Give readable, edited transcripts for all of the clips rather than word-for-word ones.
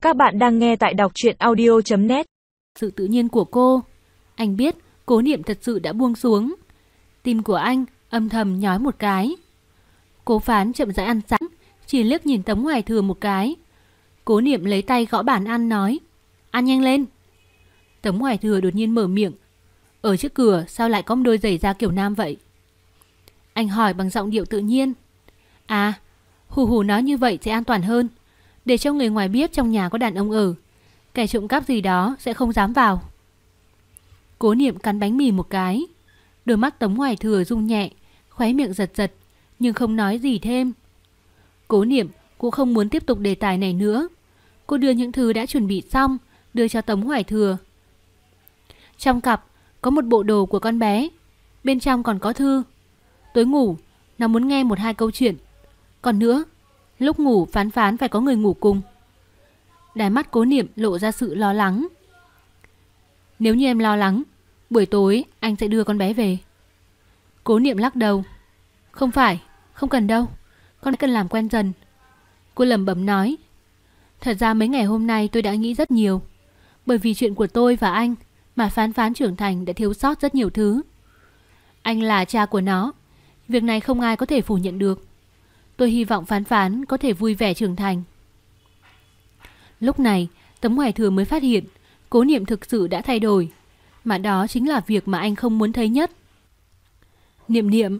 Các bạn đang nghe tại đọc truyện audio.net. Sự tự nhiên của cô. Anh biết Cố Niệm thật sự đã buông xuống. Tim của anh âm thầm nhói một cái. Cố Phán chậm rãi ăn sẵn, chỉ liếc nhìn Tống Hoài Thừa một cái. Cố Niệm lấy tay gõ bàn ăn nói: "Ăn nhanh lên." Tống Hoài Thừa đột nhiên mở miệng: "Ở trước cửa sao lại có một đôi giày da kiểu nam vậy?" Anh hỏi bằng giọng điệu tự nhiên: "À, Hù Hù nói như vậy sẽ an toàn hơn, để cho người ngoài biết trong nhà có đàn ông ở, kẻ trộm cắp gì đó sẽ không dám vào." Cố Niệm cắn bánh mì một cái. Đôi mắt Tống Hoài Thừa rung nhẹ, khóe miệng giật giật, nhưng không nói gì thêm. Cố Niệm cũng không muốn tiếp tục đề tài này nữa. Cô đưa những thứ đã chuẩn bị xong, đưa cho Tống Hoài Thừa. Trong cặp có một bộ đồ của con bé, bên trong còn có thư. Tối ngủ, nó muốn nghe 1-2 câu chuyện. Còn nữa, lúc ngủ Phán Phán phải có người ngủ cùng. Đáy mắt Cố Niệm lộ ra sự lo lắng. "Nếu như em lo lắng, buổi tối anh sẽ đưa con bé về." Cố Niệm lắc đầu. "Không phải, không cần đâu, con cần làm quen dần." Cô lẩm bẩm nói: "Thật ra mấy ngày hôm nay tôi đã nghĩ rất nhiều. Bởi vì chuyện của tôi và anh mà Phán Phán trưởng thành đã thiếu sót rất nhiều thứ. Anh là cha của nó, việc này không ai có thể phủ nhận được. Tôi hy vọng Phán Phán có thể vui vẻ trưởng thành." Lúc này Tống Hoài Thừa mới phát hiện Cố Niệm thực sự đã thay đổi, mà đó chính là việc mà anh không muốn thấy nhất. "Niệm Niệm."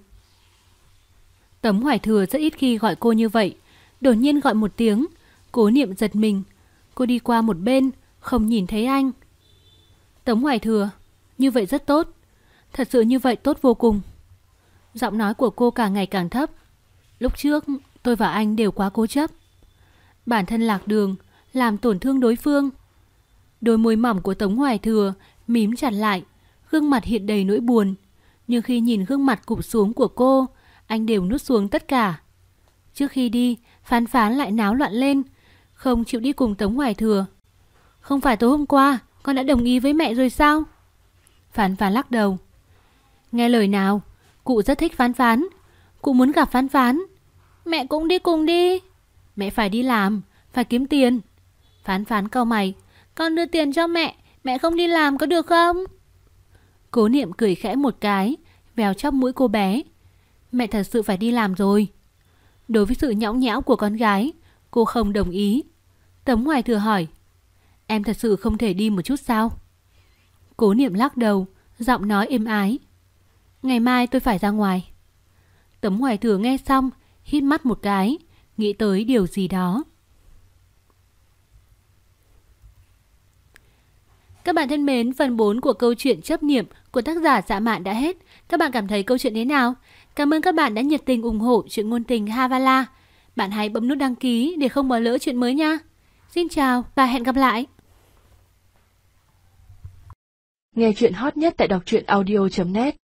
Tống Hoài Thừa rất ít khi gọi cô như vậy, đột nhiên gọi một tiếng. Cố Niệm giật mình. Cô đi qua một bên, không nhìn thấy anh. "Tống Hoài Thừa, như vậy rất tốt. Thật sự như vậy tốt vô cùng." Giọng nói của cô càng ngày càng thấp. "Lúc trước tôi và anh đều quá cố chấp. Bản thân lạc đường, làm tổn thương đối phương." Đôi môi mỏng của Tống Hoài Thừa mím chặt lại, gương mặt hiện đầy nỗi buồn. Nhưng khi nhìn gương mặt cụp xuống của cô, anh đều nuốt xuống tất cả. Trước khi đi, Phán Phán lại náo loạn lên, không chịu đi cùng Tống Hoài Thừa. "Không phải tối hôm qua con đã đồng ý với mẹ rồi sao?" Phán Phán lắc đầu. "Nghe lời nào, cụ rất thích Phán Phán. Cụ muốn gặp Phán Phán. Mẹ cũng đi cùng đi." "Mẹ phải đi làm, phải kiếm tiền." Phán Phán cau mày. "Con đưa tiền cho mẹ, mẹ không đi làm có được không?" Cố Niệm cười khẽ một cái, vèo chóp mũi cô bé. Mẹ thật sự phải đi làm rồi. Đối với sự nhõng nhẽo của con gái, cô không đồng ý. Tống Hoài Thừa hỏi: "Em thật sự không thể đi một chút sao?" Cố Niệm lắc đầu, giọng nói êm ái: "Ngày mai tôi phải ra ngoài." Tống Hoài Thừa nghe xong, hít mắt một cái, nghĩ tới điều gì đó. Các bạn thân mến, phần 4 của câu chuyện Chấp Niệm của tác giả Dạ Mạn đã hết. Các bạn cảm thấy câu chuyện thế nào? Cảm ơn các bạn đã nhiệt tình ủng hộ truyện ngôn tình Havala. Bạn hãy bấm nút đăng ký để không bỏ lỡ chuyện mới nha. Xin chào và hẹn gặp lại. Nghe chuyện hot nhất tại đọc truyện audio.net.